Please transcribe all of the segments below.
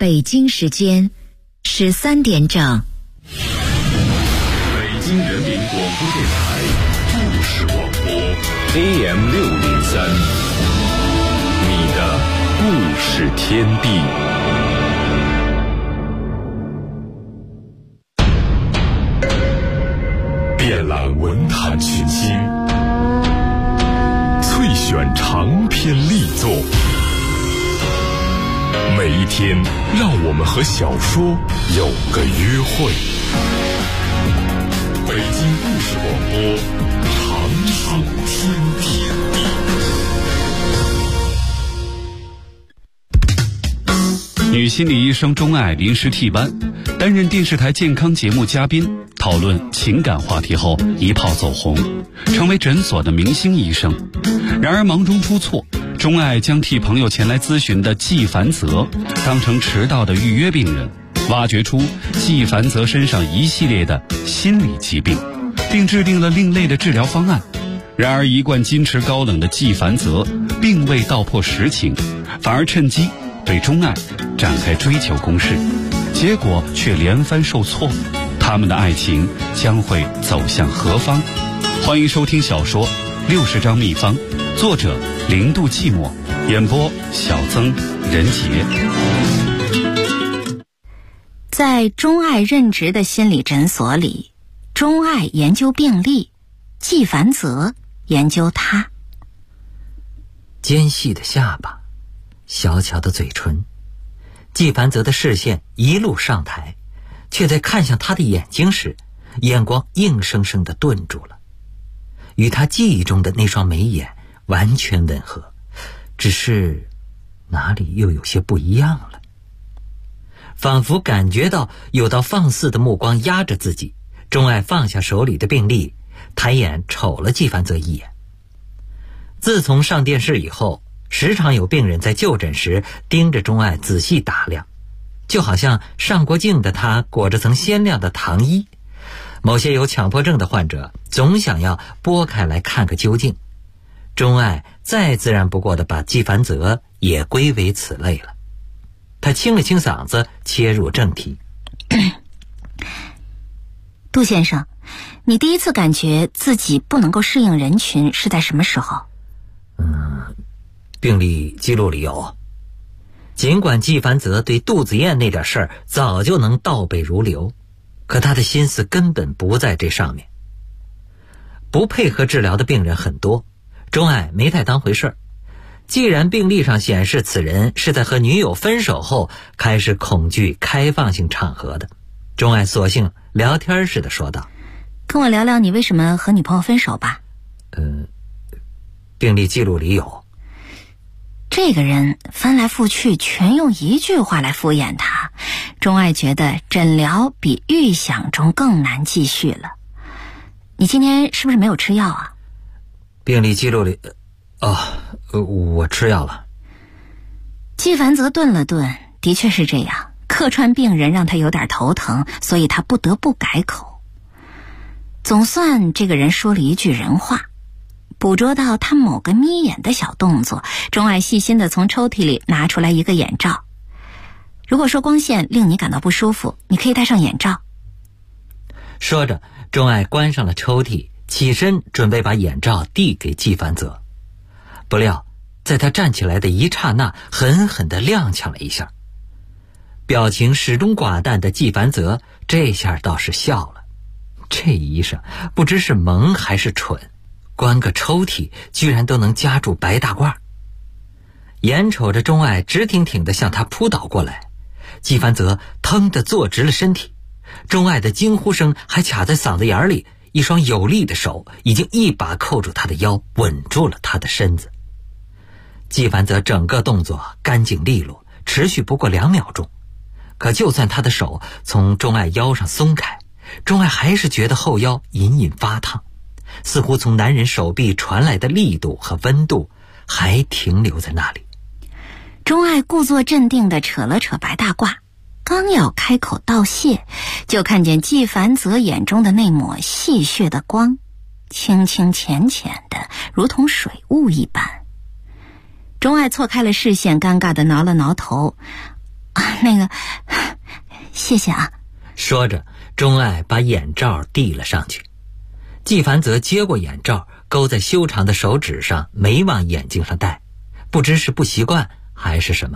北京时间13点整。 北京人民广播电台故事广播 AM603，你的故事天地。遍览文坛群星，萃选长篇力作。每一天，让我们和小说有个约会。北京故事广播，长寿天地。 女心理医生钟爱临时替班，担任电视台健康节目嘉宾，讨论情感话题后一炮走红，成为诊所的明星医生。然而忙中出错，钟爱将替朋友前来咨询的季凡泽当成迟到的预约病人，挖掘出季凡泽身上一系列的心理疾病，并制定了另类的治疗方案。然而一贯矜持高冷的季凡泽并未道破实情，反而趁机对钟爱展开追求攻势，结果却连番受挫。他们的爱情将会走向何方？欢迎收听小说《60张秘方》，作者零度寂寞，演播小曾、任杰。 在钟爱任职的心理诊所里，钟爱研究病例，季凡泽研究他。 尖细的下巴，小巧的嘴唇，季凡泽的视线一路上抬，却在看向他的眼睛时，眼光硬生生地顿住了，与他记忆中的那双眉眼完全吻合，只是哪里又有些不一样了。仿佛感觉到有道放肆的目光压着自己，钟爱放下手里的病历，抬眼瞅了季凡泽一眼。自从上电视以后，时常有病人在就诊时盯着钟爱仔细打量，就好像上过镜的他裹着层鲜亮的糖衣。某些有强迫症的患者总想要拨开来看个究竟，钟爱再自然不过的把季凡泽也归为此类了。他清了清嗓子，切入正题。 杜先生，你第一次感觉自己不能够适应人群是在什么时候？ 病历记录里有。尽管季凡泽对肚子炎那点事儿早就能倒背如流，可他的心思根本不在这上面。不配合治疗的病人很多，钟爱没太当回事儿。既然病历上显示此人是在和女友分手后开始恐惧开放性场合的，钟爱索性聊天似的说道： 跟我聊聊你为什么和女朋友分手吧。 病历记录里有。 这个人翻来覆去全用一句话来敷衍他，钟爱觉得诊疗比预想中更难继续了。你今天是不是没有吃药啊？ 病历记录里我吃药了。 季凡泽顿了顿，的确是这样，客串病人让他有点头疼，所以他不得不改口。总算这个人说了一句人话，捕捉到他某个眯眼的小动作，钟爱细心地从抽屉里拿出来一个眼罩。如果说光线令你感到不舒服，你可以戴上眼罩。 说着，钟爱关上了抽屉，起身准备把眼罩递给季凡泽。不料在他站起来的一刹那，狠狠地踉跄了一下。表情始终寡淡的季凡泽这下倒是笑了，这医生不知是萌还是蠢，关个抽屉居然都能夹住白大褂。眼瞅着钟爱直挺挺地向他扑倒过来，季凡泽腾地坐直了身体，钟爱的惊呼声还卡在嗓子眼里，一双有力的手已经一把扣住他的腰，稳住了他的身子。季凡泽整个动作干净利落，持续不过2秒钟。可就算他的手从钟爱腰上松开，钟爱还是觉得后腰隐隐发烫，似乎从男人手臂传来的力度和温度还停留在那里。 钟爱故作镇定地扯了扯白大褂，刚要开口道谢，就看见季凡泽眼中的那抹戏谑的光，清清浅浅的，如同水雾一般。钟爱错开了视线，尴尬地挠了挠头。 谢谢啊。 说着，钟爱把眼罩递了上去。季凡泽接过眼罩，勾在修长的手指上，没往眼睛上戴，不知是不习惯还是什么。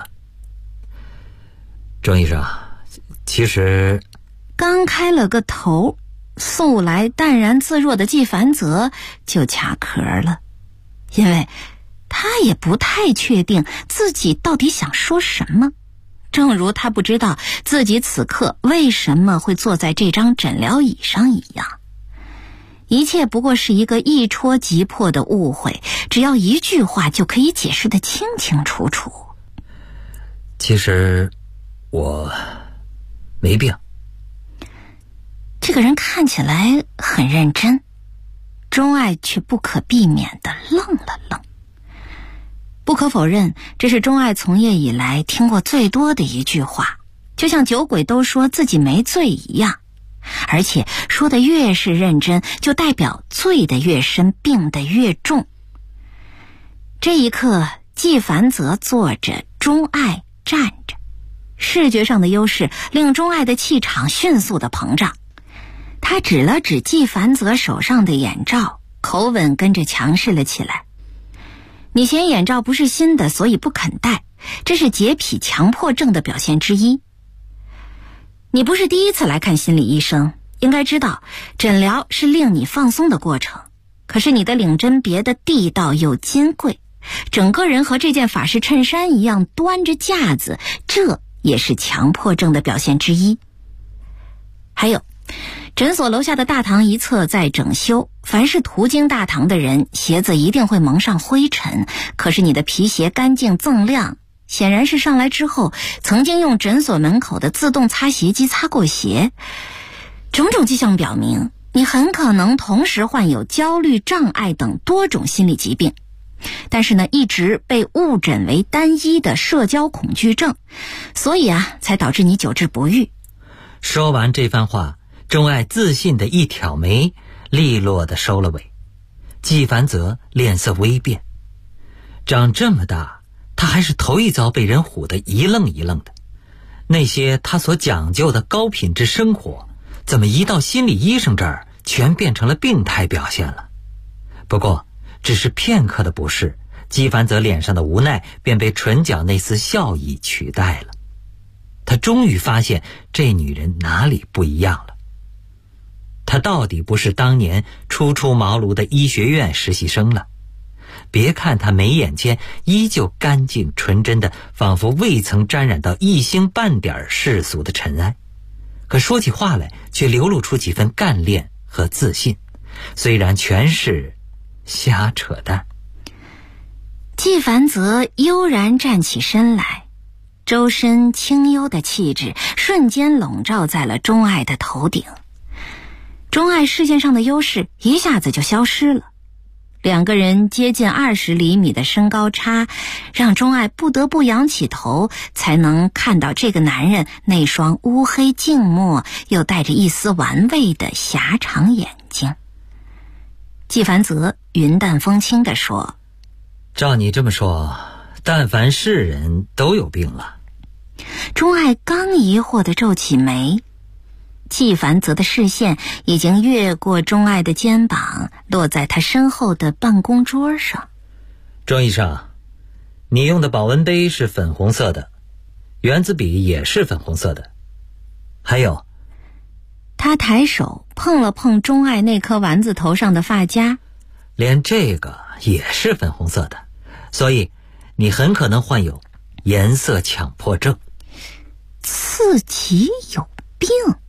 钟医生，其实刚开了个头，素来淡然自若的季凡泽就卡壳了，因为他也不太确定自己到底想说什么，正如他不知道自己此刻为什么会坐在这张诊疗椅上一样。一切不过是一个一戳即破的误会，只要一句话就可以解释得清清楚楚。 其实我没病。 这个人看起来很认真，钟爱却不可避免地愣了愣。不可否认，这是钟爱从业以来听过最多的一句话，就像酒鬼都说自己没醉一样，而且说的越是认真，就代表醉得越深，病得越重。这一刻，季凡泽坐着，钟爱站着，视觉上的优势令钟爱的气场迅速地膨胀。他指了指季凡泽手上的眼罩，口吻跟着强势了起来。你嫌眼罩不是新的，所以不肯戴，这是洁癖强迫症的表现之一。你不是第一次来看心理医生，应该知道诊疗是令你放松的过程，可是你的领针别的地道又金贵，整个人和这件法式衬衫一样端着架子，这也是强迫症的表现之一。还有，诊所楼下的大堂一侧在整修，凡是途经大堂的人，鞋子一定会蒙上灰尘，可是你的皮鞋干净锃亮，显然是上来之后曾经用诊所门口的自动擦鞋机擦过鞋。种种迹象表明，你很可能同时患有焦虑障碍等多种心理疾病，但是呢，一直被误诊为单一的社交恐惧症，所以才导致你久治不愈。 说完这番话，钟爱自信的一挑眉，利落的收了尾。季凡泽脸色微变，长这么大，他还是头一遭被人唬得一愣一愣的。那些他所讲究的高品质生活，怎么一到心理医生这儿，全变成了病态表现了？不过，只是片刻的不适，季凡泽脸上的无奈便被唇角那丝笑意取代了。他终于发现这女人哪里不一样了。她到底不是当年初出茅庐的医学院实习生了。别看她眉眼间依旧干净纯真的，仿佛未曾沾染到一星半点世俗的尘埃，可说起话来却流露出几分干练和自信，虽然全是瞎扯淡。 季凡泽悠然站起身来，周身清幽的气质瞬间笼罩在了钟爱的头顶。钟爱视线上的优势一下子就消失了，两个人接近20厘米的身高差，让钟爱不得不仰起头，才能看到这个男人那双乌黑静默又带着一丝玩味的狭长眼睛。季凡泽云淡风轻地说： 照你这么说，但凡是人都有病了。 钟爱刚疑惑地皱起眉，季凡泽的视线已经越过钟爱的肩膀，落在他身后的办公桌上。 钟医生，你用的保温杯是粉红色的，圆子笔也是粉红色的，还有…… 他抬手碰了碰钟爱那颗丸子头上的发夹， 连这个也是粉红色的，所以你很可能患有颜色强迫症。 自己有病？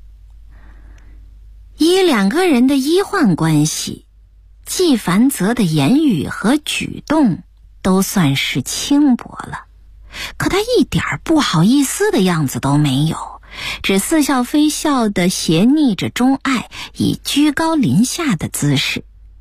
以两个人的医患关系，季凡泽的言语和举动都算是轻薄了，可他一点不好意思的样子都没有，只似笑非笑地斜睨着钟爱，以居高临下的姿势。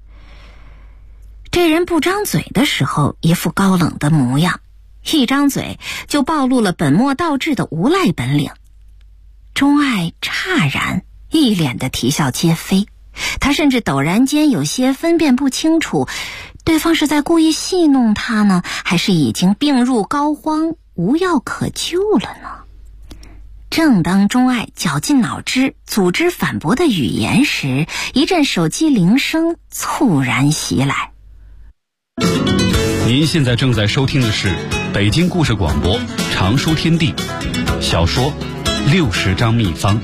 这人不张嘴的时候一副高冷的模样，一张嘴就暴露了本末倒置的无赖本领。钟爱诧然，一脸的啼笑皆非，他甚至陡然间有些分辨不清楚，对方是在故意戏弄他呢，还是已经病入膏肓，无药可救了呢？ 正当钟爱绞尽脑汁组织反驳的语言时，一阵手机铃声猝然袭来。 您现在正在收听的是北京故事广播常书天地小说60章秘方。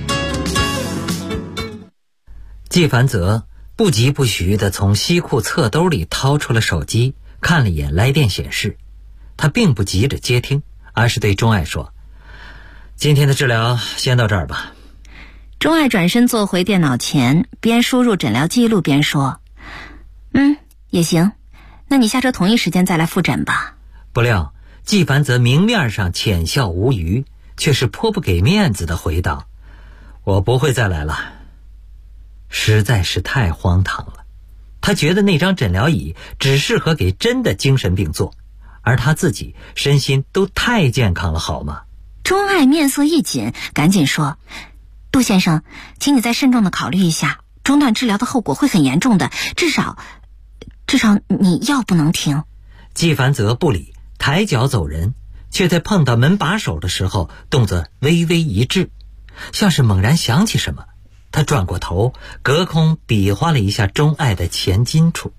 季凡泽不疾不徐地从西裤侧兜里掏出了手机，看了一眼来电显示。他并不急着接听，而是对钟爱说：今天的治疗先到这儿吧。 钟爱转身坐回电脑前，边输入诊疗记录边说：也行，那你下周同一时间再来复诊吧。 不料季凡泽明面上浅笑无余，却是颇不给面子的回道：我不会再来了。实在是太荒唐了，他觉得那张诊疗椅只适合给真的精神病坐，而他自己身心都太健康了好吗？ 钟爱面色一紧，赶紧说：杜先生，请你再慎重地考虑一下，中断治疗的后果会很严重的，至少你药不能停。 季凡泽不理，抬脚走人，却在碰到门把手的时候动作微微一滞，像是猛然想起什么。他转过头，隔空比划了一下钟爱的前襟处。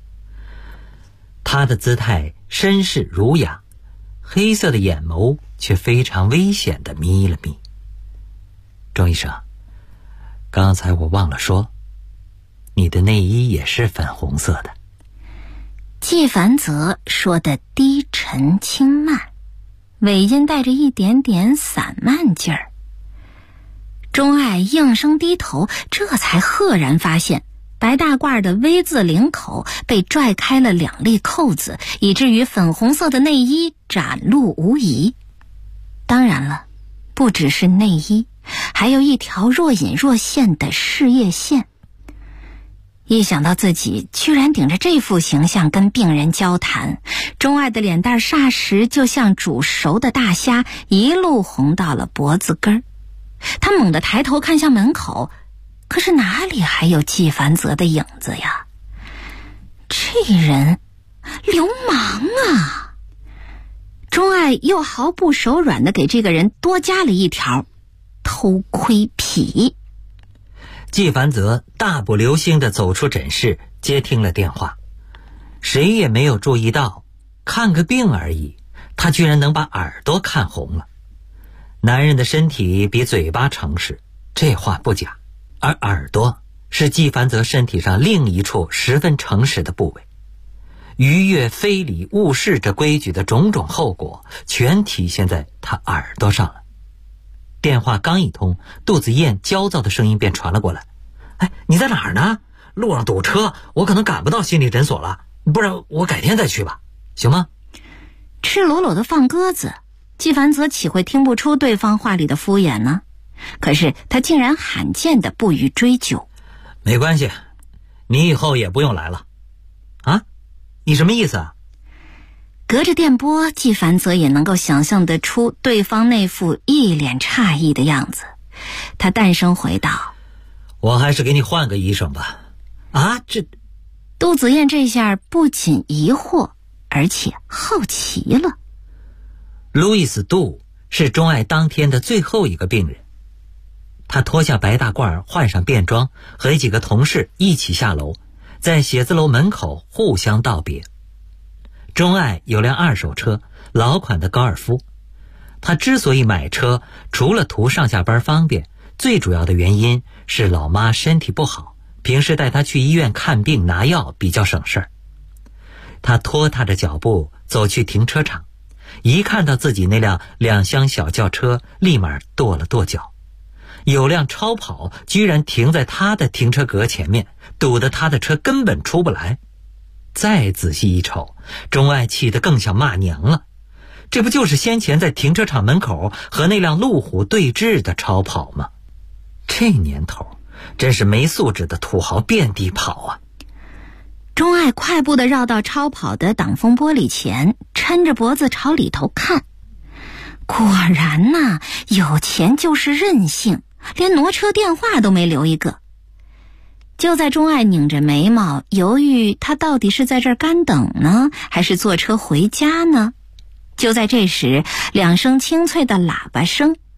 他的姿态绅士儒雅，黑色的眼眸却非常危险地眯了眯。钟医生，刚才我忘了说，你的内衣也是粉红色的。 季凡泽说的低沉轻慢，尾音带着一点点散漫劲儿。钟爱应声低头，这才赫然发现白大褂的 V 字领口被拽开了2粒扣子，以至于粉红色的内衣展露无遗。当然了，不只是内衣，还有一条若隐若现的事业线。一想到自己居然顶着这副形象跟病人交谈，钟爱的脸蛋霎时就像煮熟的大虾，一路红到了脖子根儿。他猛地抬头看向门口，可是哪里还有季凡泽的影子呀？这人流氓啊！钟爱又毫不手软地给这个人多加了一条偷窥癖。 季凡泽大步流星地走出诊室，接听了电话。谁也没有注意到，看个病而已，他居然能把耳朵看红了。男人的身体比嘴巴诚实，这话不假，而耳朵是季凡泽身体上另一处十分诚实的部位。逾越非礼误事这规矩的种种后果，全体现在他耳朵上了。电话刚一通，杜子燕焦躁的声音便传了过来：你在哪儿呢？路上堵车，我可能赶不到心理诊所了，不然我改天再去吧，行吗？ 赤裸裸的放鸽子，季凡泽岂会听不出对方话里的敷衍呢？可是他竟然罕见的不予追究。 没关系，你以后也不用来了。啊？你什么意思啊？ 隔着电波，季凡泽也能够想象得出对方那副一脸诧异的样子。他淡声回道： 我还是给你换个医生吧。啊， 杜子燕这下不仅疑惑，而且好奇了。 路易斯·杜是钟爱当天的最后一个病人。他脱下白大褂，换上便装，和几个同事一起下楼，在写字楼门口互相道别。钟爱有辆2手车，老款的高尔夫。他之所以买车，除了图上下班方便，最主要的原因是老妈身体不好，平时带她去医院看病拿药比较省事儿。他拖沓着脚步走去停车场，一看到自己那辆2厢小轿车，立马跺了跺脚。有辆超跑居然停在他的停车格前面，堵得他的车根本出不来。再仔细一瞅，钟爱气得更想骂娘了。这不就是先前在停车场门口和那辆路虎对峙的超跑吗？这年头真是没素质的土豪遍地跑啊！ 钟爱快步地绕到超跑的挡风玻璃前，抻着脖子朝里头看。果然呐，有钱就是任性，连挪车电话都没留一个。就在钟爱拧着眉毛犹豫他到底是在这儿干等呢，还是坐车回家呢，就在这时，2声清脆的喇叭声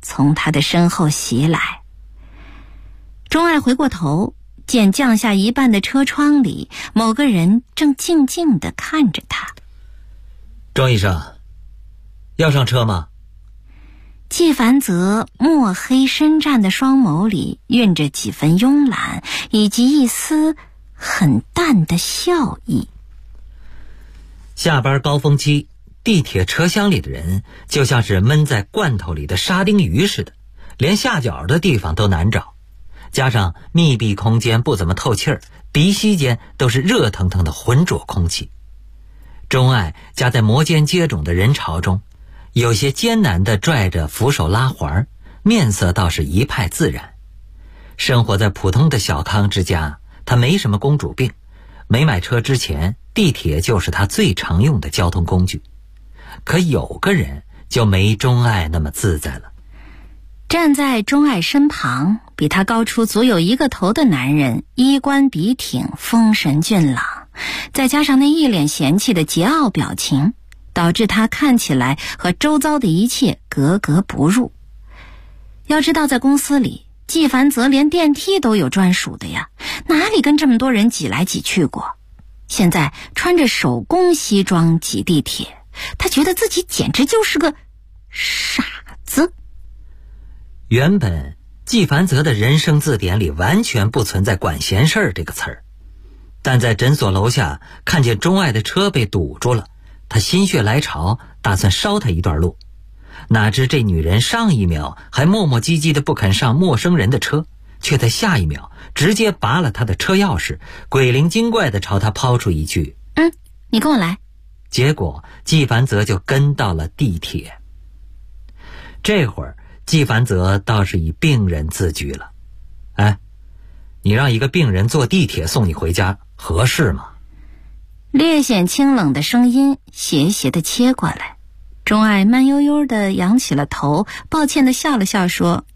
从他的身后袭来。钟爱回过头，见降下一半的车窗里，某个人正静静地看着他。 钟医生，要上车吗？ 纪凡泽墨黑深湛的双眸里蕴着几分慵懒，以及一丝很淡的笑意。 下班高峰期，地铁车厢里的人就像是闷在罐头里的沙丁鱼似的，连下脚的地方都难找。加上密闭空间不怎么透气儿，鼻息间都是热腾腾的浑浊空气。钟爱夹在摩肩接踵的人潮中，有些艰难地拽着扶手拉环，面色倒是一派自然。生活在普通的小康之家，他没什么公主病，没买车之前，地铁就是他最常用的交通工具。可有个人就没钟爱那么自在了。 站在钟爱身旁，比他高出足有一个头的男人，衣冠笔挺，风神俊朗，再加上那一脸嫌弃的桀骜表情，导致他看起来和周遭的一切格格不入。要知道在公司里，纪凡泽连电梯都有专属的呀，哪里跟这么多人挤来挤去过？现在穿着手工西装挤地铁，他觉得自己简直就是个傻子。 原本纪凡泽的人生字典里完全不存在管闲事儿这个词儿，但在诊所楼下看见钟爱的车被堵住了，他心血来潮，打算捎他一段路。哪知这女人上一秒还磨磨唧唧的不肯上陌生人的车，却在下一秒直接拔了他的车钥匙，鬼灵精怪地朝他抛出一句： 你跟我来。 结果纪凡泽就跟到了地铁。这会儿纪凡泽倒是以病人自居了。哎，你让一个病人坐地铁送你回家合适吗？ 略显清冷的声音斜斜地切过来。钟爱慢悠悠地扬起了头，抱歉地笑了笑说：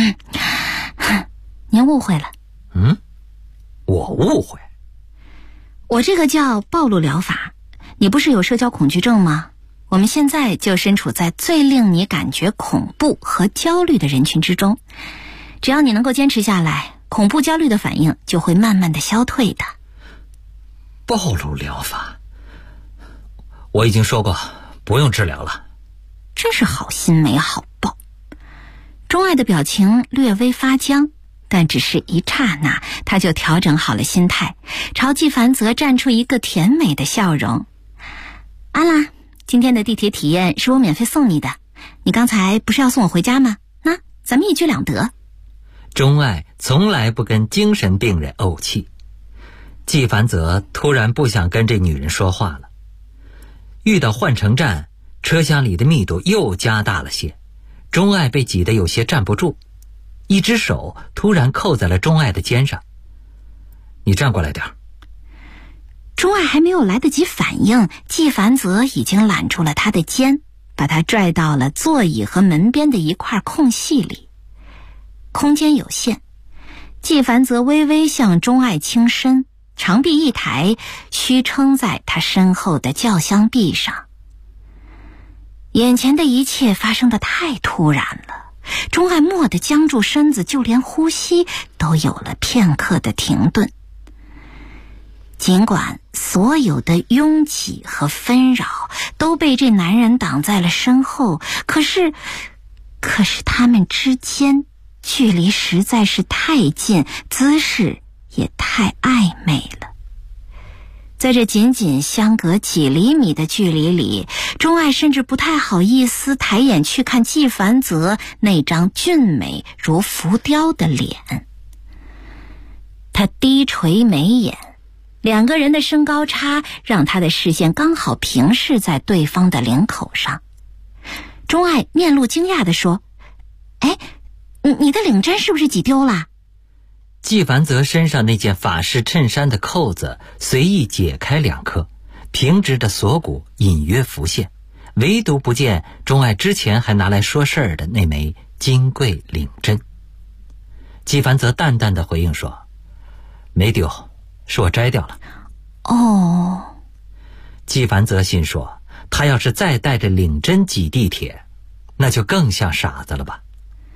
您误会了。 我误会？ 我这个叫暴露疗法。你不是有社交恐惧症吗？我们现在就身处在最令你感觉恐怖和焦虑的人群之中，只要你能够坚持下来，恐怖焦虑的反应就会慢慢的消退的。 暴露疗法？我已经说过不用治疗了。 真是好心没好报。钟爱的表情略微发僵，但只是一刹那，他就调整好了心态，朝纪凡泽绽出一个甜美的笑容。阿拉，今天的地铁体验是我免费送你的，你刚才不是要送我回家吗？那咱们一举两得。 钟爱从来不跟精神病人怄气。纪凡泽突然不想跟这女人说话了。遇到换乘站，车厢里的密度又加大了些，钟爱被挤得有些站不住，一只手突然扣在了钟爱的肩上。你站过来点。 钟爱还没有来得及反应，纪凡泽已经揽住了他的肩，把他拽到了座椅和门边的一块空隙里。空间有限，纪凡泽微微向钟爱倾身，长臂一抬，虚撑在他身后的轿厢壁上。眼前的一切发生得太突然了，钟爱蓦地僵住身子，就连呼吸都有了片刻的停顿。尽管所有的拥挤和纷扰都被这男人挡在了身后，可是他们之间距离实在是太近，姿势也太暧昧了。在这仅仅相隔几厘米的距离里，钟爱甚至不太好意思抬眼去看纪凡泽那张俊美如浮雕的脸。他低垂眉眼，两个人的身高差让他的视线刚好平视在对方的领口上。钟爱面露惊讶地说：你的领针是不是挤丢了？ 纪凡泽身上那件法式衬衫的扣子随意解开2颗，平直的锁骨隐约浮现，唯独不见钟爱之前还拿来说事儿的那枚金贵领针。纪凡泽淡淡的回应说：没丢，是我摘掉了。 哦。 纪凡泽心说，他要是再带着领针挤地铁，那就更像傻子了吧。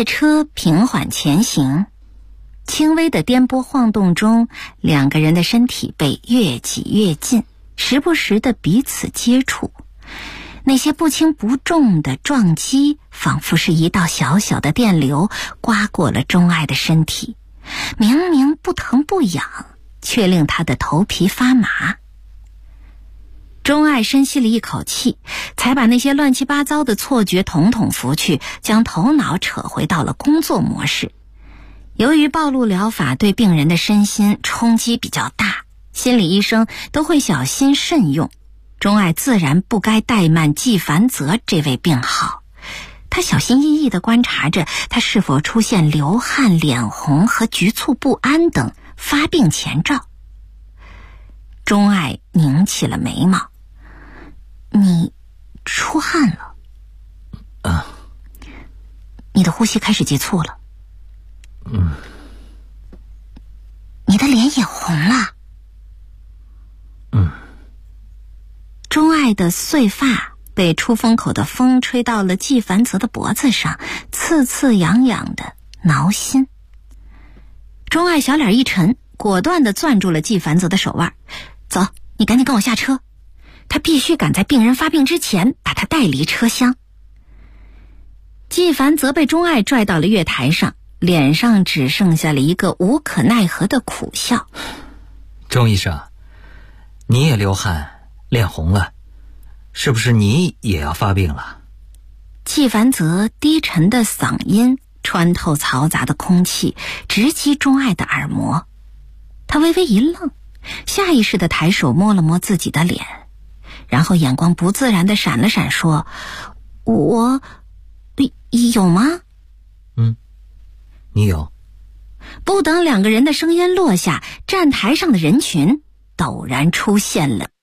列车平缓前行，轻微的颠簸晃动中，两个人的身体被越挤越近，时不时的彼此接触。那些不轻不重的撞击，仿佛是一道小小的电流刮过了钟爱的身体，明明不疼不痒，却令他的头皮发麻。钟爱深吸了一口气，才把那些乱七八糟的错觉统统拂去，将头脑扯回到了工作模式。由于暴露疗法对病人的身心冲击比较大，心理医生都会小心慎用。钟爱自然不该怠慢纪梵泽这位病号，他小心翼翼地观察着他是否出现流汗、脸红和局促不安等发病前兆。钟爱拧起了眉毛：“你出汗了。”“你的呼吸开始急促了。”“你的脸也红了。”“钟爱的碎发被出风口的风吹到了纪梵泽的脖子上，刺刺痒痒的，挠心。钟爱小脸一沉，果断地攥住了纪梵泽的手腕：“走，你赶紧跟我下车。”他必须赶在病人发病之前把他带离车厢。纪梵泽被钟爱拽到了月台上，脸上只剩下了一个无可奈何的苦笑。 “钟医生，你也流汗，脸红了，是不是你也要发病了？” 纪梵泽低沉的嗓音穿透嘈杂的空气，直击钟爱的耳膜。他微微一愣，下意识地抬手摸了摸自己的脸，然后眼光不自然地闪了闪，说：“我有吗？”“ 你有。” 不等两个人的声音落下，站台上的人群陡然出现了。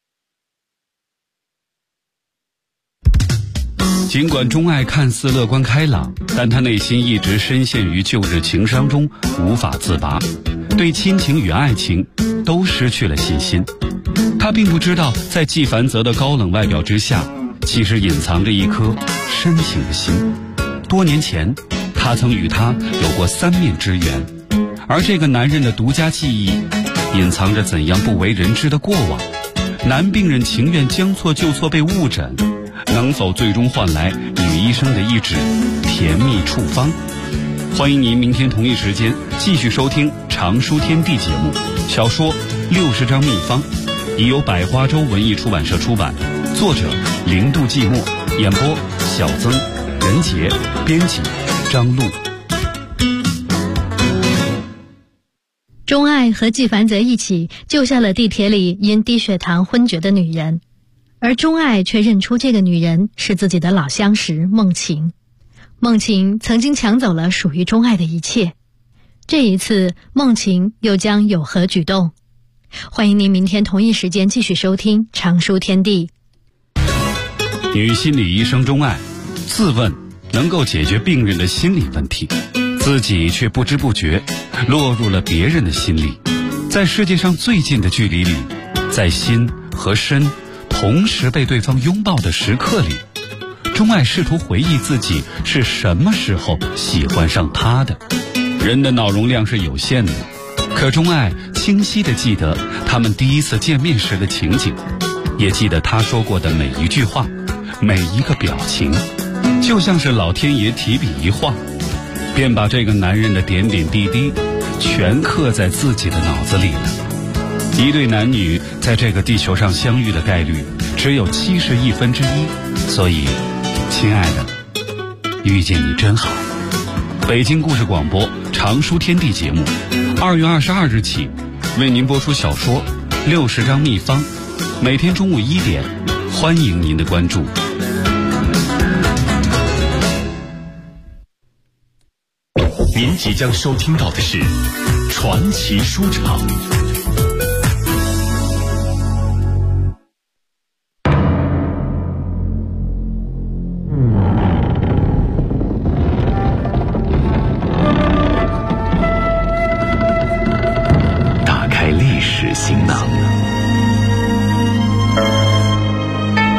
尽管钟爱看似乐观开朗，但他内心一直深陷于旧日情伤中无法自拔，对亲情与爱情都失去了信心。他并不知道，在纪梵泽的高冷外表之下，其实隐藏着一颗深情的心。多年前，他曾与他有过3面之缘，而这个男人的独家记忆，隐藏着怎样不为人知的过往。男病人情愿将错就错被误诊，能否最终换来女医生的一纸甜蜜处方？欢迎您明天同一时间继续收听《常书天地》节目，小说60张秘方，已由百花洲文艺出版社出版，作者零度寂寞，演播小曾、任杰，编辑张璐。 钟爱和纪梵泽一起救下了地铁里因低血糖昏厥的女人，而钟爱却认出这个女人是自己的老相识孟晴。孟晴曾经抢走了属于钟爱的一切，这一次孟晴又将有何举动？欢迎您明天同一时间继续收听《常书天地》。 女心理医生钟爱自问能够解决病人的心理问题，自己却不知不觉落入了别人的心里。在世界上最近的距离里，在心和身同时被对方拥抱的时刻里，钟爱试图回忆自己是什么时候喜欢上他的。人的脑容量是有限的，可钟爱清晰地记得他们第一次见面时的情景，也记得他说过的每一句话，每一个表情，就像是老天爷提笔一画，便把这个男人的点点滴滴全刻在自己的脑子里了。一对男女在这个地球上相遇的概率只有1/71，所以亲爱的，遇见你真好。北京故事广播常书天地节目2月22日起为您播出小说60张秘方，每天中午1点，欢迎您的关注。 您即将收听到的是传奇书场。打开历史行囊，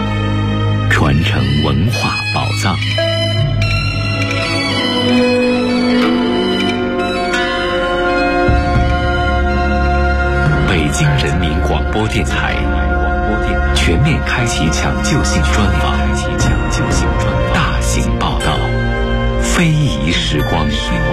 传承文化宝藏。 京人民广播电台全面开启抢救性专访，大型报道，非遗时光。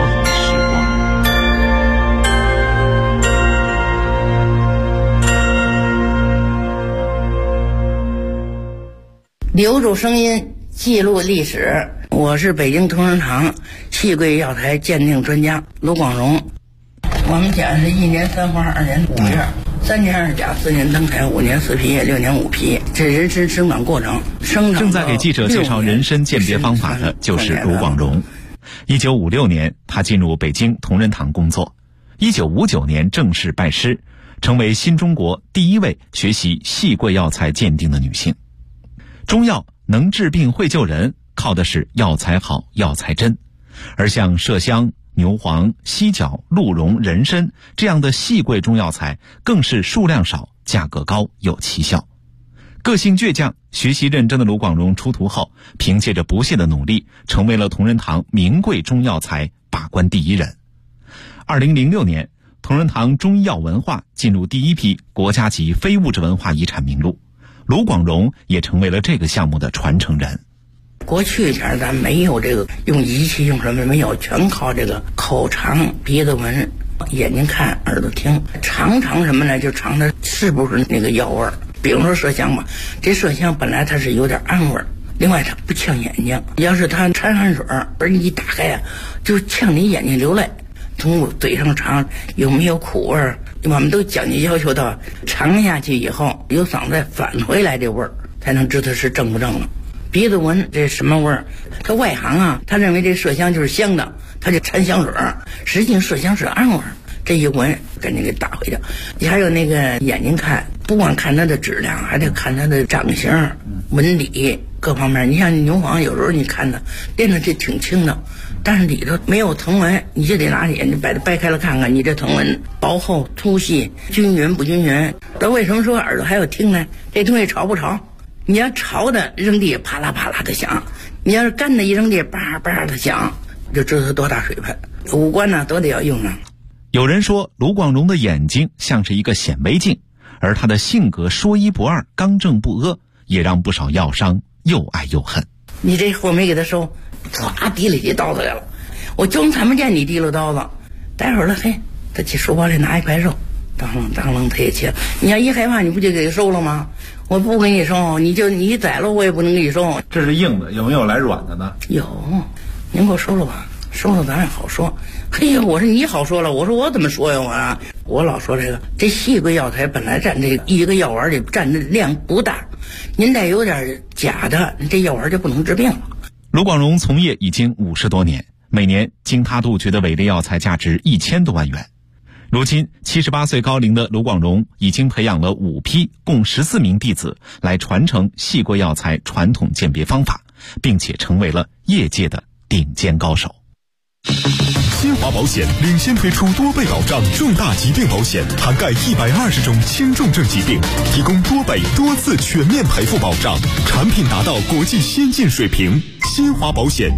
留住声音，记录历史。我是北京同仁堂细桂药材鉴定专家卢广荣。我们家是1年3花2年5月，3年2甲4年登台5年4批6年5批，这人参生长过程。 正在给记者介绍人参鉴别方法的就是卢广荣。1956年，他进入北京同仁堂工作。1959年正式拜师，成为新中国第一位学习细桂药材鉴定的女性。中药能治病会救人，靠的是药材好药材真，而像麝香、牛黄、犀角、鹿茸、人参这样的细桂中药材更是数量少、价格高、有奇效。个性倔强、学习认真的卢广荣出徒后，凭借着不懈的努力，成为了同仁堂名贵中药材把关第一人。2006年，同仁堂中医药文化进入第一批国家级非物质文化遗产名录，卢广荣也成为了这个项目的传承人。 过去前咱没有这个用仪器用什么没有，全靠这个口尝、鼻子闻、眼睛看、耳朵听，尝什么呢？就尝它是不是那个药味儿。比如说麝香吧，这麝香本来它是有点暗味儿，另外它不呛眼睛，要是它掺汗水而你一打开啊，就呛你眼睛流泪。从嘴上尝有没有苦味儿，我们都讲究要求到尝下去以后有嗓子返回来这味儿，才能知道是正不正了。鼻子闻这什么味儿？他外行啊，他认为这麝香就是香的，他就掺香水，实际麝香是暗味儿。这一闻赶紧给打回去。你还有那个眼睛看，不光看它的质量，还得看它的长相、纹理各方面。你像牛黄，有时候你看它练的这挺轻的，但是里头没有藤纹，你就得拿眼睛把它掰开了看看，你这藤纹薄厚、粗细、均匀不均匀。那为什么说耳朵还要听呢？这东西潮不潮？你要潮的扔地啪啦啪啦的响，你要是干的一扔地叭叭的响，就知道它多大水分。五官呢都得要用上。 有人说卢广荣的眼睛像是一个显微镜，而他的性格说一不二、刚正不阿，也让不少药商又爱又恨。 你这货没给他收，唰提了起刀子来了，我就看不见你提了刀子。待会儿了，嘿，他去书包里拿一块肉，当啷他也切。你要一害怕，你不就给收了吗？我不给你收，你宰了我也不能给你收。 这是硬的，有没有来软的呢？ 有，您给我收了吧，收了咱也好说。嘿呀，我说你好说了，我说我怎么说呀？我老说这细桂药材本来占这一个药丸里占的量不大，您再有点假的，这药丸就不能治病了。 卢广荣从业已经50多年，每年经他杜绝的伪劣药材价值1000多万元。如今78岁高龄的卢广荣已经培养了5批共14名弟子来传承细桂药材传统鉴别方法，并且成为了业界的顶尖高手。 新华保险领先推出多倍保障重大疾病保险，涵盖120种轻重症疾病，提供多倍多次全面赔付保障，产品达到国际先进水平。新华保险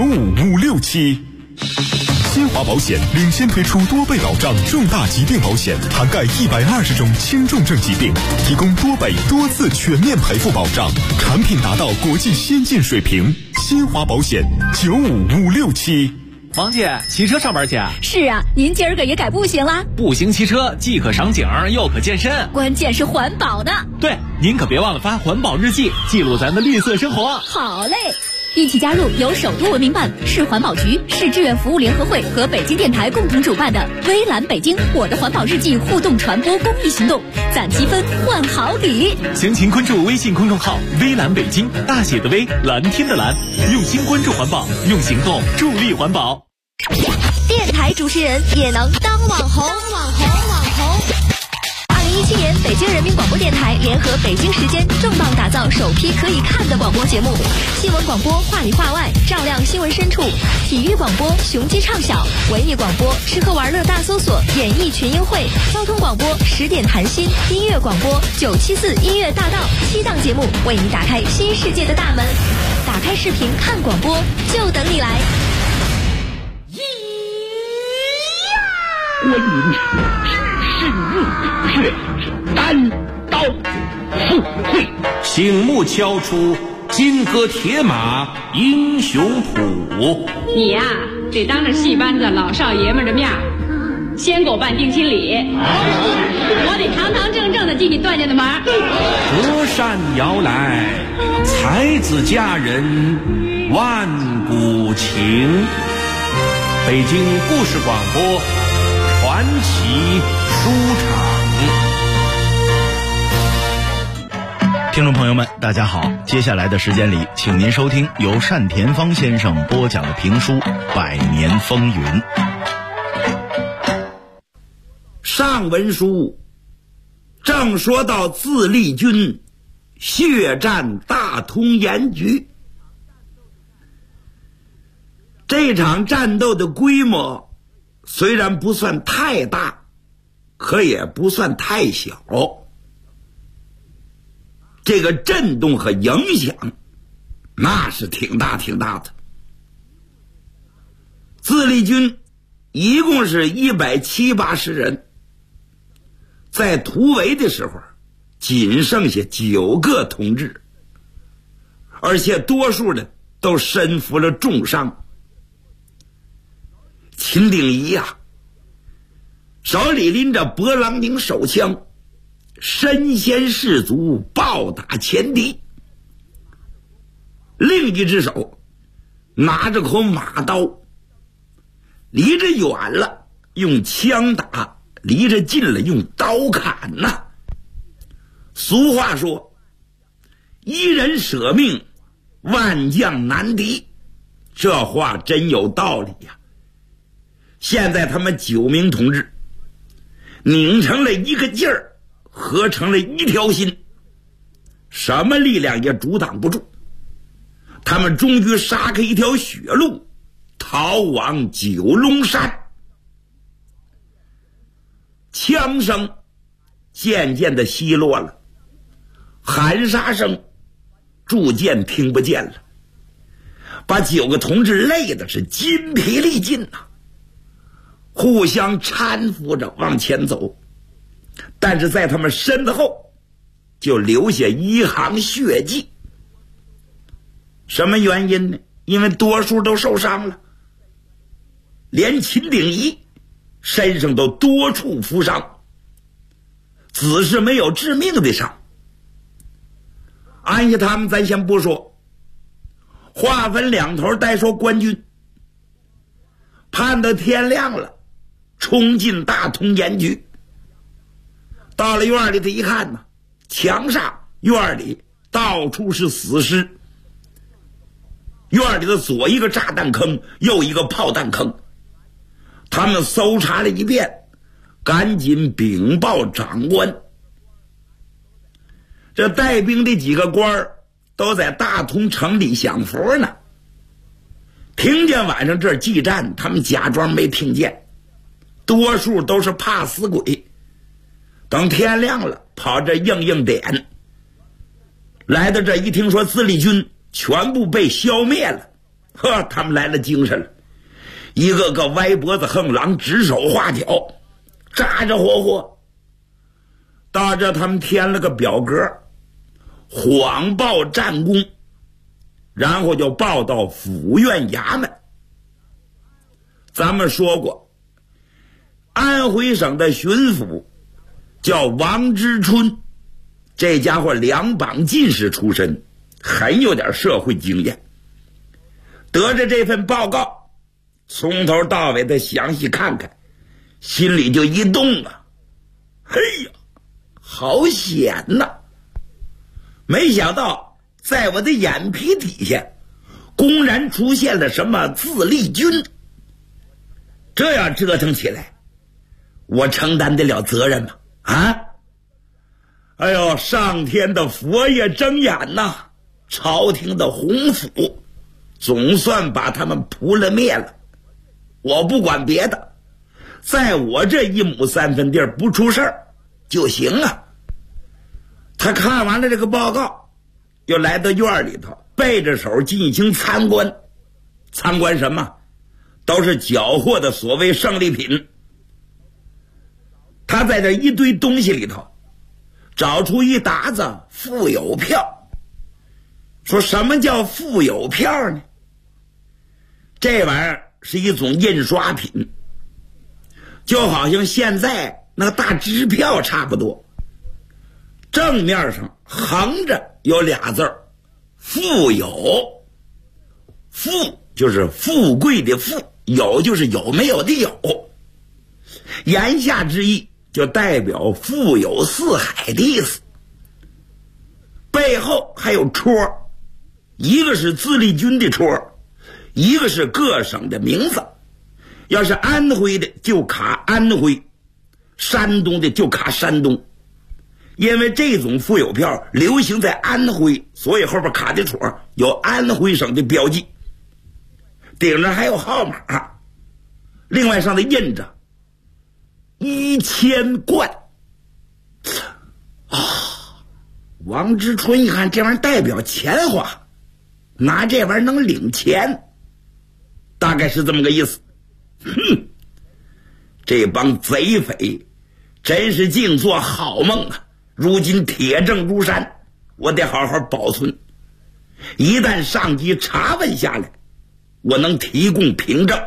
95567。新华保险领先推出多倍保障重大疾病保险，涵盖120种轻重症疾病，提供多倍多次全面赔付保障，产品达到国际先进水平。新华保险95567。 王姐，骑车上班去？ 是啊，您今儿个也改步行啦？ 步行骑车既可赏景又可健身， 关键是环保的。 对，您可别忘了发环保日记，记录咱的绿色生活。 好嘞，一起加入由首都文明办、市环保局、市志愿服务联合会和北京电台共同主办的微蓝北京我的环保日记互动传播公益行动，攒积分换好礼。 详情关注微信公众号微蓝北京，大写的微，蓝天的蓝，用心关注环保，用行动助力环保。 电台主持人也能当网红。2017年，北京人民广播电台联合北京时间重磅打造首批可以看的广播节目。新闻广播话里话外，照亮新闻深处；体育广播雄鸡唱晓；文艺广播吃喝玩乐大搜索，演艺群英会；交通广播10点谈心；音乐广播974音乐大道。7档节目为你打开新世界的大门。打开视频看广播，就等你来。 观影深入，却是单刀赴会。 醒目敲出金戈铁马英雄谱。 你呀，得当着戏班子老少爷们的面先给我办定亲礼，我得堂堂正正的进你段家的门。 隔山摇来，才子佳人万古情。北京故事广播传奇书场。 听众朋友们，大家好，接下来的时间里，请您收听由单田芳先生播讲的评书《百年风云》。 上文书正说到自立军血战大通盐局，这场战斗的规模虽然不算太大，可也不算太小，这个震动和影响那是挺大的。自立军一共是170-180人，在突围的时候仅剩下9个同志，而且多数的都身负了重伤。秦鼎仪呀，手里拎着勃朗宁手枪，身先士卒，暴打前敌，另一只手拿着口马刀，离着远了用枪打，离着近了用刀砍呐。俗话说，一人舍命，万将难敌，这话真有道理呀。现在他们9名同志拧成了一个劲儿，合成了一条心，什么力量也阻挡不住。他们终于杀开一条血路，逃往九龙山。枪声渐渐的稀落了，喊杀声逐渐听不见了，把9个同志累的是筋疲力尽呐，互相搀扶着往前走，但是在他们身后就留下一行血迹。什么原因呢？因为多数都受伤了，连秦鼎仪身上都多处负伤，只是没有致命的伤。按下他们咱先不说，话分两头再说官军。盼到天亮了，冲进大通盐局，到了院里头一看呢，墙上院里到处是死尸，院里的左一个炸弹坑，右一个炮弹坑。他们搜查了一遍，赶紧禀报长官。这带兵的几个官儿都在大同城里享福呢，听见晚上这儿祭战，他们假装没听见，多数都是怕死鬼，等天亮了跑这应点。来到这一听说自立军全部被消灭了，他们来了精神了，一个个歪脖子横狼，指手画脚，咋着火火。到这他们填了个表格，谎报战功，然后就报到府院衙门。咱们说过，安徽省的巡抚叫王之春，这家伙2榜进士出身，很有点社会经验。得着这份报告，从头到尾的详细看看，心里就一动啊，嘿呀，好险呐！没想到在我的眼皮底下公然出现了什么自立军，这样折腾起来，我承担得了责任吗？啊！哎呦，上天的佛爷睁眼呐，朝廷的洪福总算把他们扑了灭了。我不管别的，在我这1亩3分地不出事儿就行啊。他看完了这个报告，又来到院里头，背着手进行参观。参观什么？都是缴获的所谓胜利品。他他在这一堆东西里头找出一沓子富有票，说什么叫富有票呢？这玩意儿是一种印刷品，就好像现在那大支票差不多，正面上横着有俩字儿富有，富就是富贵的富，有就是有没有的有，言下之意就代表富有四海的意思。背后还有戳，一个是自立军的戳，一个是各省的名字，要是安徽的就卡安徽，山东的就卡山东。因为这种富有票流行在安徽，所以后边卡的戳有安徽省的标记，顶上还有号码，另外上的印着1000贯王之春一看这玩意儿代表钱花，拿这玩意儿能领钱，大概是这么个意思。这帮贼匪真是净做好梦啊！如今铁证如山，我得好好保存，一旦上级查问下来，我能提供凭证。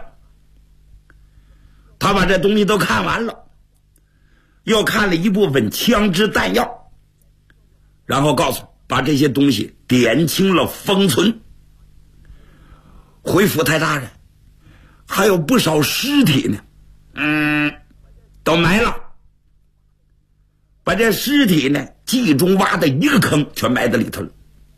他把这东西都看完了，又看了一部分枪支弹药，然后告诉把这些东西点清了封存。回府太大人，还有不少尸体呢，都埋了。把这尸体呢集中挖的一个坑全埋在里头了。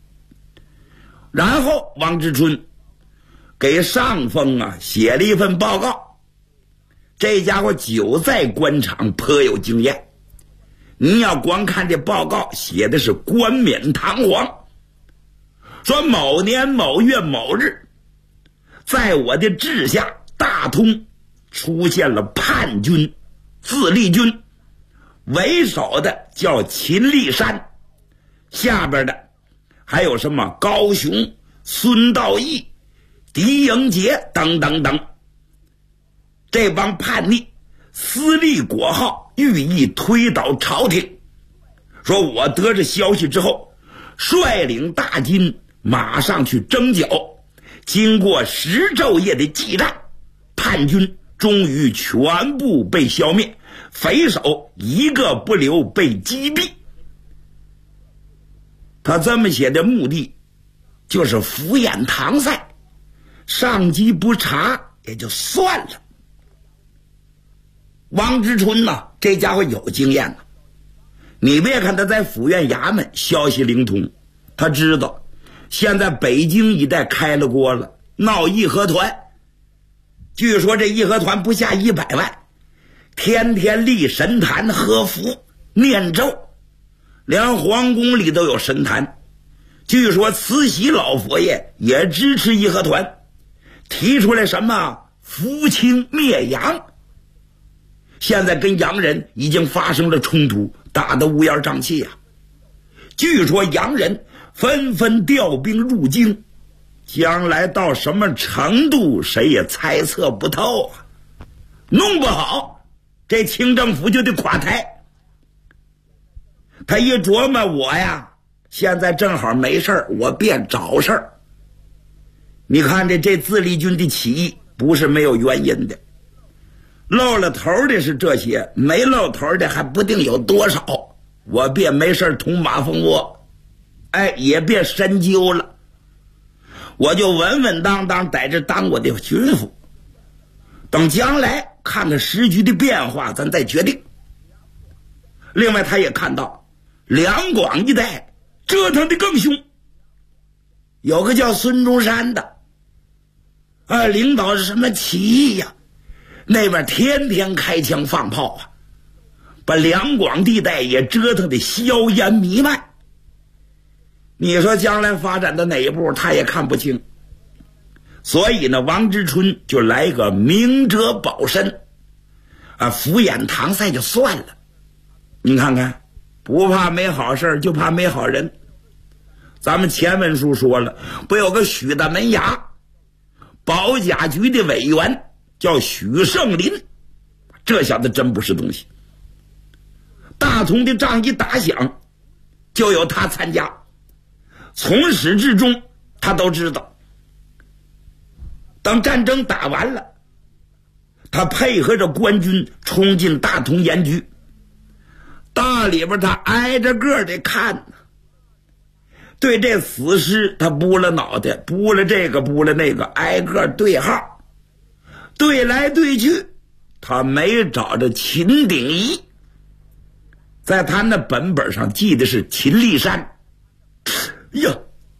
然后王之春给上峰写了一份报告，这家伙久在官场颇有经验，你要光看这报告写的是冠冕堂皇，说某年某月某日，在我的治下大通出现了叛军自立军，为首的叫秦立山，下边的还有什么高雄、孙道义、狄迎杰等等等。这帮叛逆私立国号，寓意推倒朝廷。说我得知消息之后，率领大军马上去征剿，经过10昼夜的激战，叛军终于全部被消灭，匪首一个不留被击毙。他这么写的目的就是敷衍搪塞，上级不查也就算了。王之春这家伙有经验你别看他在府院衙门消息灵通，他知道现在北京一带开了锅了，闹义和团。据说这义和团不下100万，天天立神坛喝符念咒，连皇宫里都有神坛。据说慈禧老佛爷也支持义和团，提出来什么扶清灭洋。现在跟洋人已经发生了冲突，打得乌烟瘴气据说洋人纷纷调兵入京，将来到什么程度谁也猜测不透弄不好这清政府就得垮台。他一琢磨，我现在正好没事儿，我便找事儿。你看这自立军的起义不是没有原因的，露了头的是这些，没露头的还不定有多少。我便没事捅马蜂窝，也别深究了，我就稳稳当当在这当我的巡抚，等将来看看时局的变化咱再决定。另外他也看到两广一带折腾的更凶，有个叫孙中山的领导什么起义那边天天开枪放炮把两广地带也折腾的硝烟弥漫。你说将来发展到哪一步他也看不清，所以呢王之春就来个明哲保身敷衍搪塞就算了。你看看，不怕没好事就怕没好人。咱们前文书说了，不有个许大门衙保甲局的委员叫许胜林，这小子真不是东西。 大同的仗一打响，就有他参加，从始至终他都知道。等战争打完了，他配合着官军冲进大同盐局，大里边他挨着个的看，对这死尸他拨了脑袋，拨了这个拨了那个，挨个对号，对来对去，他没找着秦鼎仪，在他那本上记的是秦立山。呀，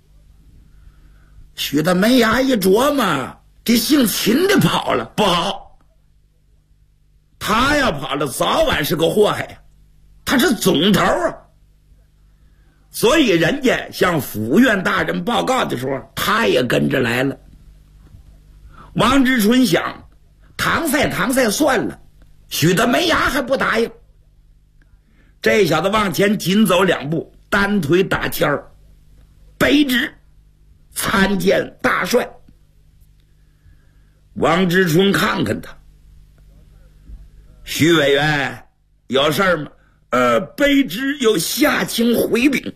许大门牙一琢磨，这姓秦的跑了，不好，他要跑了早晚是个祸害呀，他是总头啊。所以人家向府院大人报告的时候，他也跟着来了。王之春想搪塞算了，许大门牙还不答应。这小子往前紧走2步，单腿打签儿，卑职参见大帅。王之春看看他，徐委员有事儿吗？卑职有下情回禀。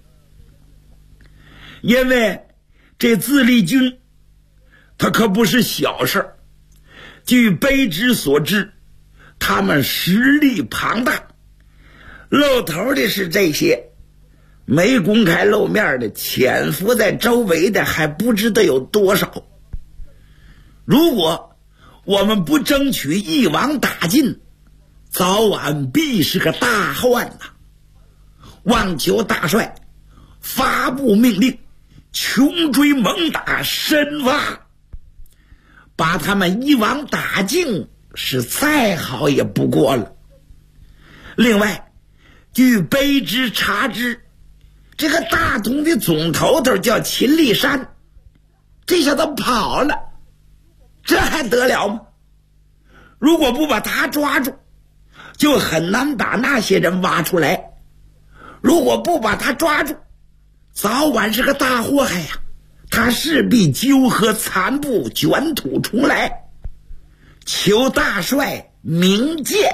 因为这自立军他可不是小事儿，据卑职所知，他们实力庞大，露头的是这些，没公开露面的潜伏在周围的还不知道有多少。如果我们不争取一网打尽，早晚必是个大患呐！望求大帅发布命令，穷追猛打，深挖，把他们一网打尽，是再好也不过了。另外，据卑职查知，这个大同的总头头叫秦立山，这下他跑了，这还得了吗？如果不把他抓住，就很难把那些人挖出来。如果不把他抓住，早晚是个大祸害呀！他势必纠合残部，卷土重来。求大帅明鉴。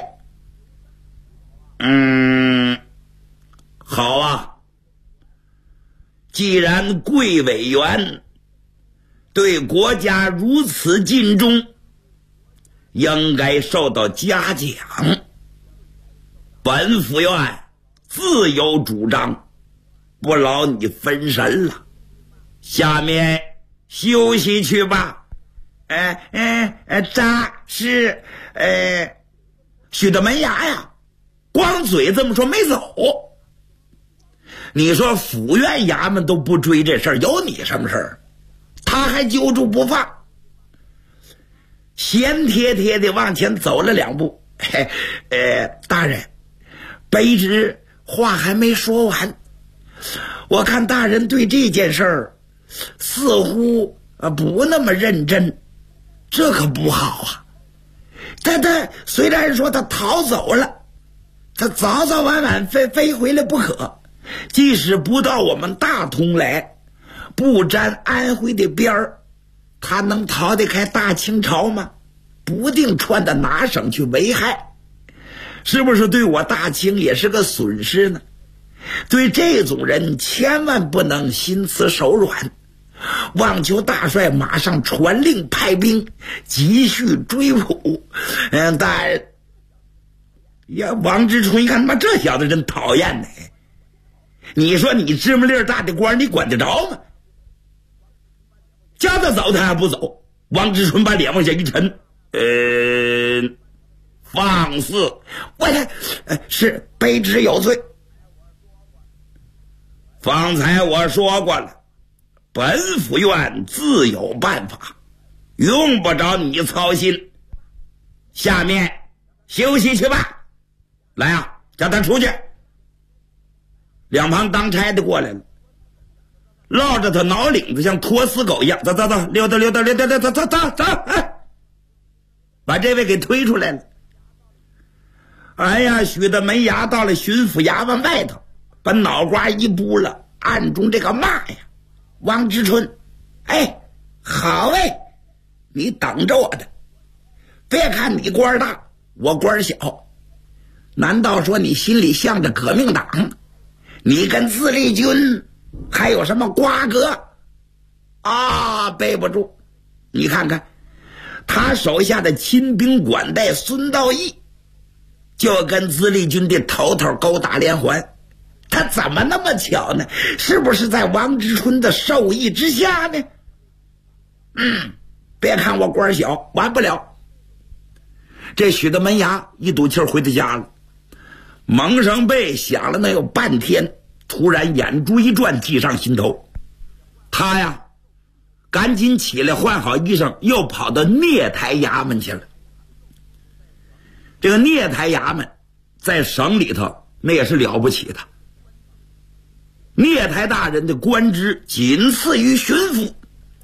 好啊，既然贵委员对国家如此尽忠，应该受到嘉奖。本府院自有主张，不劳你分神了。下面休息去吧。是许大门牙呀，光嘴这么说没走。你说府院衙门都不追这事儿，有你什么事儿？他还揪住不放，闲贴贴的往前走了2步。大人，卑职话还没说完，我看大人对这件事儿似乎不那么认真，这可不好啊。他虽然说他逃走了，他早早晚晚非回来不可。即使不到我们大同来，不沾安徽的边儿，他能逃得开大清朝吗？不定窜到哪省去危害，是不是对我大清也是个损失呢？对这种人千万不能心慈手软，望求大帅马上传令派兵急续追捕。大人呀，王之春一看，他妈这小子真讨厌呢！你说你芝麻粒大的官，你管得着吗？叫他走他还不走。王之春把脸往下一沉，放肆！是卑职有罪。方才我说过了，本府院自有办法，用不着你操心。下面休息去吧。来啊，叫他出去。两旁当差的过来了，落着他脑领子像拖死狗一样，走，溜达，走，把这位给推出来了。哎呀，许大门牙到了巡抚衙门外头，把脑瓜一拨了，暗中这个骂呀，王之春，好你等着我的，别看你官大我官小， 难道说你心里向着革命党？你跟自立军还有什么瓜葛啊？背不住。你看看他手下的亲兵管带孙道义就跟自立军的头头勾打连环，他怎么那么巧呢？是不是在王之春的授意之下呢？别看我官小，完不了。这许的门牙一赌气回到家了，蒙上被想了能有半天，突然眼珠一转，计上心头。他呀赶紧起来换好衣裳，又跑到聂台衙门去了。这个聂台衙门在省里头那也是了不起的，聂台大人的官职仅次于巡抚。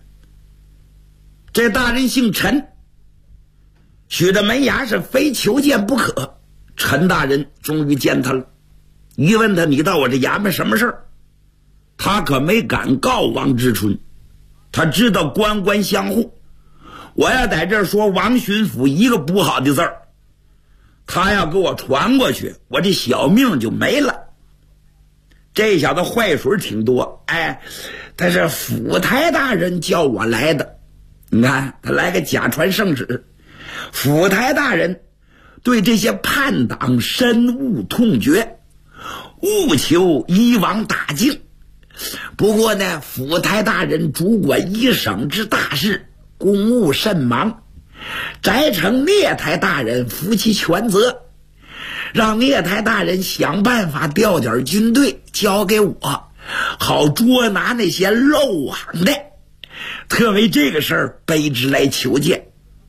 这大人姓陈，许的门牙是非求见不可。陈大人终于见他了，一问他你到我这衙门什么事儿，他可没敢告王之春，他知道官官相护，我要在这儿说王巡抚一个不好的字儿，他要给我传过去，我这小命就没了。这小子坏水挺多，他是府台大人叫我来的。你看他来个假传圣旨，府台大人对这些叛党深恶痛绝，务求一网打尽。不过呢，府台大人主管一省之大事，公务甚忙，摘成聂台大人负其全责，让聂台大人想办法调点军队交给我，好捉拿那些漏网的。特为这个事儿卑职来求见。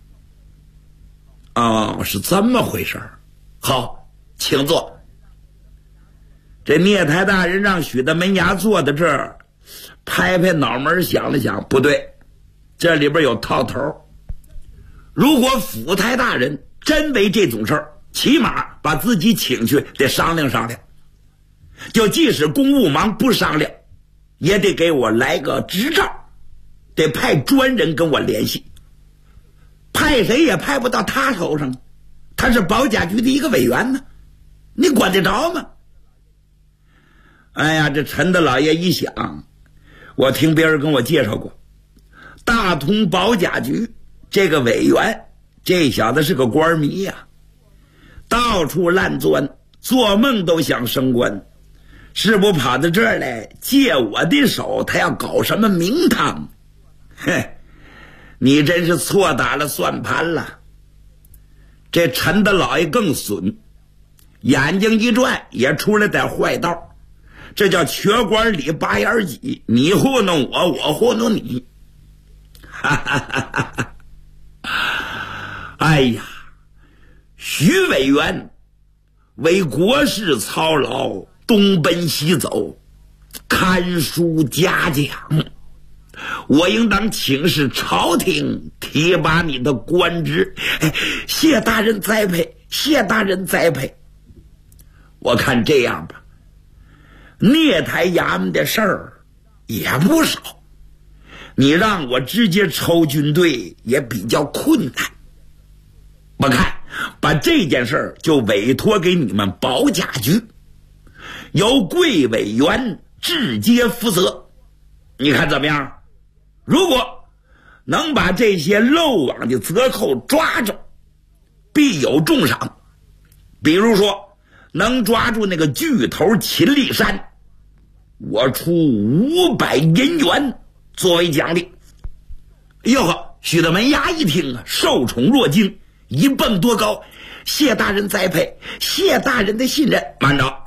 是这么回事儿。好，请坐。这聂台大人让许的门牙坐在这儿，拍拍脑门想了想，不对，这里边有套头。如果府台大人真为这种事儿，起码把自己请去得商量商量，就即使公务忙不商量，也得给我来个执照，得派专人跟我联系。派谁也派不到他手上，他是保甲局的一个委员呢，你管得着吗？这陈大老爷一想，我听别人跟我介绍过，大同保甲局这个委员，这小子是个官迷呀，到处烂钻，做梦都想升官，是不跑到这儿来借我的手，他要搞什么名堂？你真是错打了算盘了。这陈大老爷更损，眼睛一转也出来点坏道，这叫瘸官里拔眼脊，你糊弄我，我糊弄你。徐委员为国事操劳，东奔西走，看书嘉奖，我应当请示朝廷提拔你的官职。谢大人栽培，谢大人栽培。我看这样吧，聂台衙门的事儿也不少，你让我直接抽军队也比较困难。我看把这件事儿就委托给你们保甲局，由贵委员直接负责，你看怎么样？如果能把这些漏网的贼寇抓住，必有重赏。比如说能抓住那个巨头秦立山，我出500银元作为奖励。许的门牙一听受宠若惊，一蹦多高，谢大人栽培，谢大人的信任。慢着，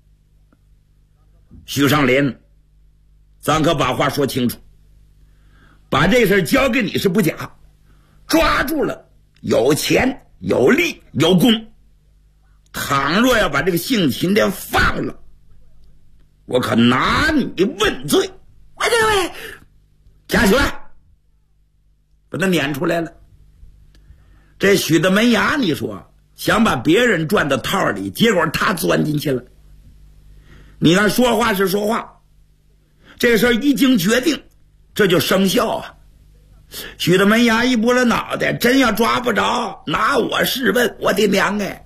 许尚林，咱可把话说清楚，把这事交给你是不假，抓住了有钱有利有功，倘若要把这个姓秦的放了，我可拿你问罪。喂，加起来，把他撵出来了。这许的门牙，你说想把别人转到套里，结果他钻进去了。你看说话是说话，这事儿一经决定，这就生效啊。许的门牙一拨了脑袋，真要抓不着，拿我试问，我的娘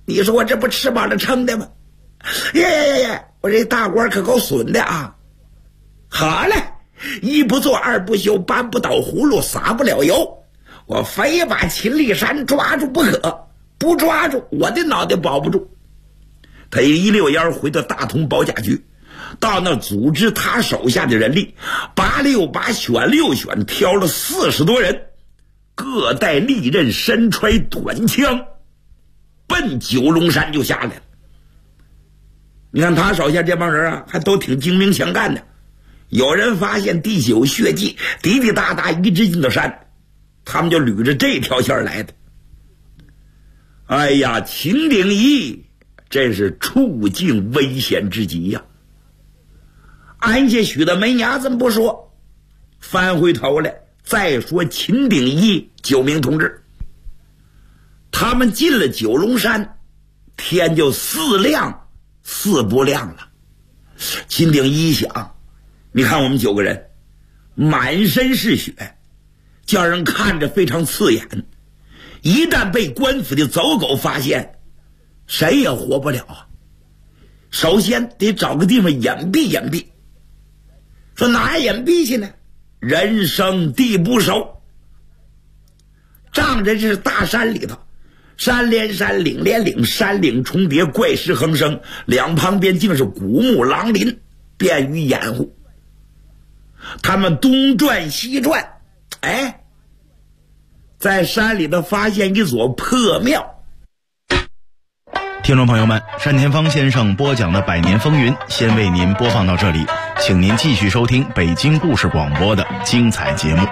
你说我这不吃饱了撑的吗？呀，我这大官可够损的啊！好嘞，一不做二不休，搬不倒葫芦撒不了油，我非把秦力山抓住不可，不抓住我的脑袋保不住。他一溜烟回到大同保甲局，到那组织他手下的人力，868选6选，挑了40多人，各带利刃，身揣短枪，奔九龙山就下来了。你看他手下这帮人啊，还都挺精明强干的。有人发现地下有血迹，滴滴答答一直进到山，他们就捋着这条线来的。哎呀，秦鼎一真是处境危险之极呀！安下许的门牙子不说，翻回头来再说秦鼎一9名同志。他们进了九龙山，天就4亮4不亮了。秦鼎一想，你看我们9个人满身是血，叫人看着非常刺眼，一旦被官府的走狗发现，谁也活不了啊！首先得找个地方隐蔽隐蔽。说哪隐蔽去呢？人生地不熟，仗着这是大山里头，山连山，岭连岭，山岭重叠，怪石横生，两旁边竟是古木狼林，便于掩护。他们东转西转，在山里头发现一所破庙。 听众朋友们，单田芳先生播讲的《百年风云》先为您播放到这里，请您继续收听北京故事广播的精彩节目。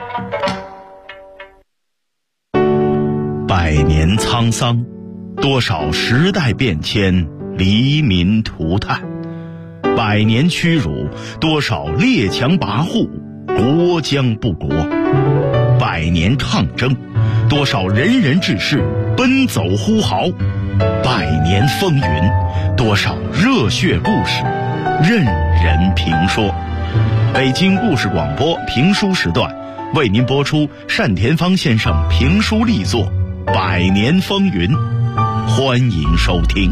百年沧桑，多少时代变迁，黎民涂炭；百年屈辱，多少列强跋扈，国将不国；百年抗争，多少仁人志士奔走呼号；百年风云，多少热血故事任人评说。北京故事广播评书时段为您播出单田芳先生评书力作《百年风云》，欢迎收听。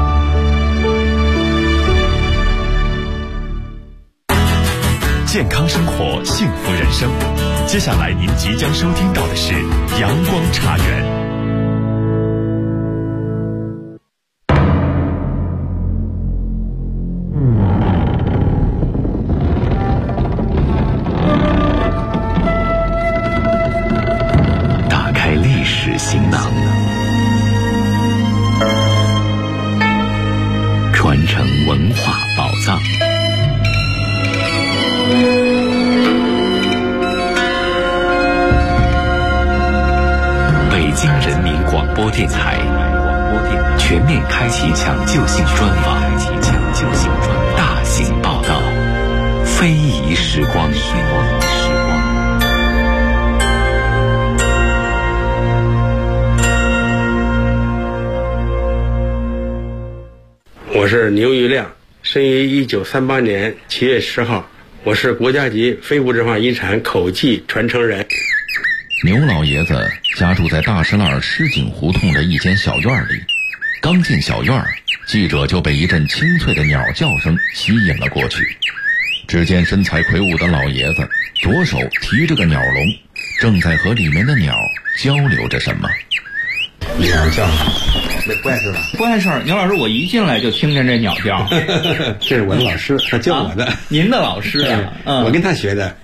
健康生活，幸福人生。接下来您即将收听到的是阳光茶园。 打开历史行囊，传承文化宝藏。北京人民广播电台全面开启抢救性专访，大型报道，非遗时光。 我是牛玉亮，生于1938年7月10号，我是国家级非物质文化遗产口技传承人。 牛老爷子家住在大石栏狮井胡同的一间小院里，刚进小院，记者就被一阵清脆的鸟叫声吸引了过去。只见身材魁梧的老爷子左手提着个鸟笼，正在和里面的鸟交流着什么。 鸟叫，那不碍事吧？ 不碍事儿。牛老师，我一进来就听见这鸟叫。 这是我的老师，他教我的。 您的老师啊？ 我跟他学的。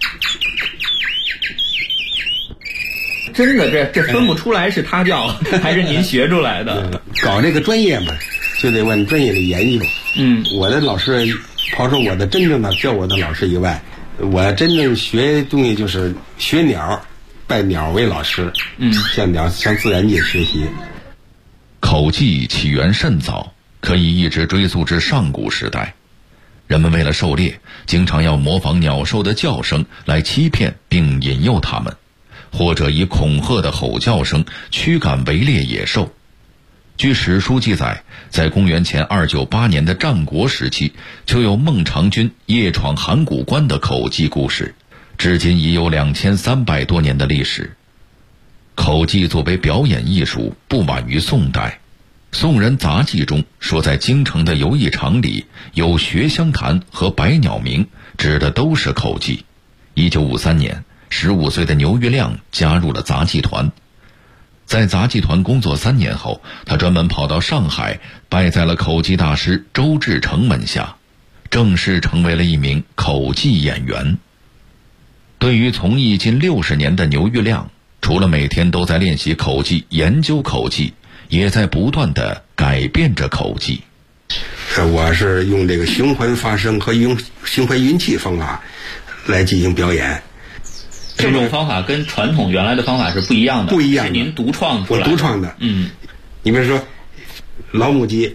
真的，这分不出来是他教还是您学出来的。 搞这个专业嘛，就得问专业的研究。我的老师，刨出我的真正的教我的老师以外，我真正学东西就是学鸟，拜鸟为老师。向自然界学习。 口技起源甚早，可以一直追溯至上古时代。人们为了狩猎，经常要模仿鸟兽的叫声来欺骗并引诱它们，或者以恐吓的吼叫声驱赶围猎野兽。据史书记载，在公元前298年的战国时期，就有孟尝君夜闯函谷关的口技故事，至今已有2300多年的历史。口技作为表演艺术，不晚于宋代。 宋人杂记中说，在京城的游艺场里有学香坛和百鸟鸣，指的都是口技。1953年，15岁的牛玉亮加入了杂技团。在杂技团工作3年后，他专门跑到上海，拜在了口技大师周志成门下，正式成为了一名口技演员。对于从艺近60年的牛玉亮，除了每天都在练习口技、研究口技，也在不断地改变着口技。 我是用这个循环发声和用循环运气方法来进行表演。 这种方法跟传统原来的方法是不一样的， 不一样的， 是您独创出来的。 我独创的。你比如说老母鸡，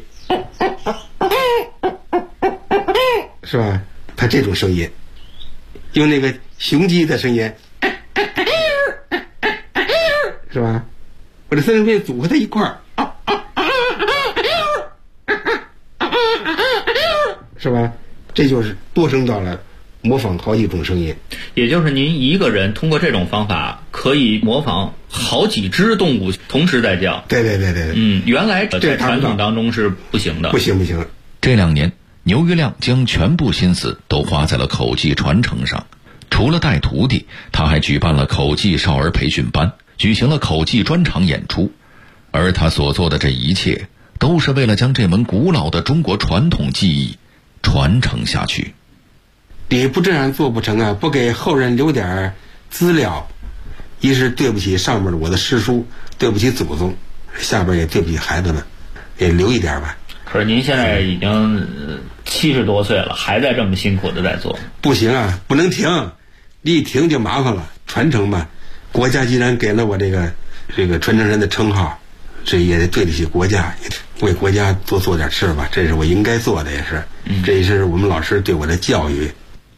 是吧？它这种声音，用那个雄鸡的声音，是吧？我这三声组合在一块儿，是吧？这就是多声道了，模仿好几种声音。 也就是您一个人通过这种方法可以模仿好几只动物同时在叫。 对。 原来在传统当中是不行的。 不行。 这2年，牛玉亮将全部心思都花在了口技传承上。除了带徒弟，他还举办了口技少儿培训班，举行了口技专场演出。而他所做的这一切，都是为了将这门古老的中国传统技艺传承下去。 你不这样做不成啊！不给后人留点资料，一是对不起上面的我的师叔，对不起祖宗，下边也对不起孩子们，也留一点吧。 可是您现在已经70多岁了，还在这么辛苦的在做。 不行啊，不能停，一停就麻烦了。传承吧，国家既然给了我这个传承人的称号，这也得对得起国家，也为国家多做点事吧，这是我应该做的，也是，这也是我们老师对我的教育。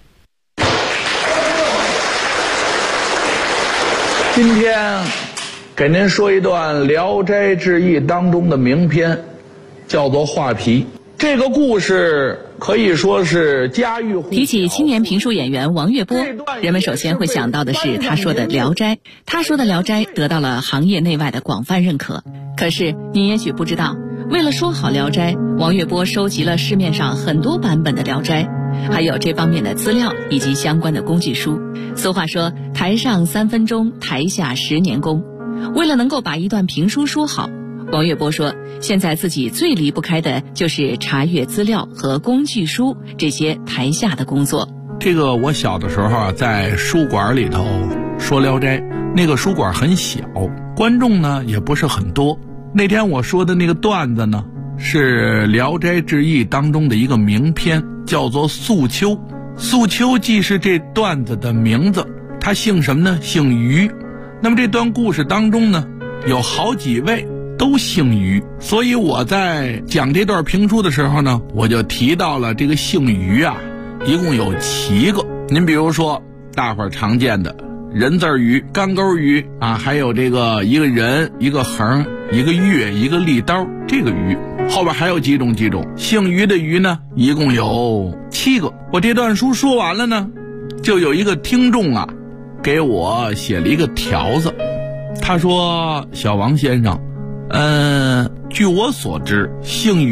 今天给您说一段《聊斋志异》当中的名篇，叫做《画皮》。这个故事可以说是家喻户晓。 提起青年评书演员王月波，人们首先会想到的是他说的《聊斋》。他说的《聊斋》得到了行业内外的广泛认可。可是您也许不知道，为了说好《聊斋》，王月波收集了市面上很多版本的《聊斋》，还有这方面的资料以及相关的工具书。俗话说，台上3分钟，台下10年功。为了能够把一段评书说好，王月波说，现在自己最离不开的就是查阅资料和工具书这些台下的工作。 这个我小的时候啊，在书馆里头说《聊斋》，那个书馆很小，观众呢也不是很多。那天我说的那个段子呢，是《聊斋志异》当中的一个名篇，叫做《素秋》。素秋既是这段子的名字，他姓什么呢？姓于。那么这段故事当中呢，有好几位都姓于，所以我在讲这段评书的时候呢，我就提到了这个姓于啊，一共有7个。您比如说大伙儿常见的人字鱼、干钩鱼啊，还有这个一个人、一个横、一个月、一个利刀，这个鱼后边还有几种。姓于的鱼呢，一共有7个。我这段书说完了呢，就有一个听众啊，给我写了一个条子。他说：小王先生，据我所知，姓于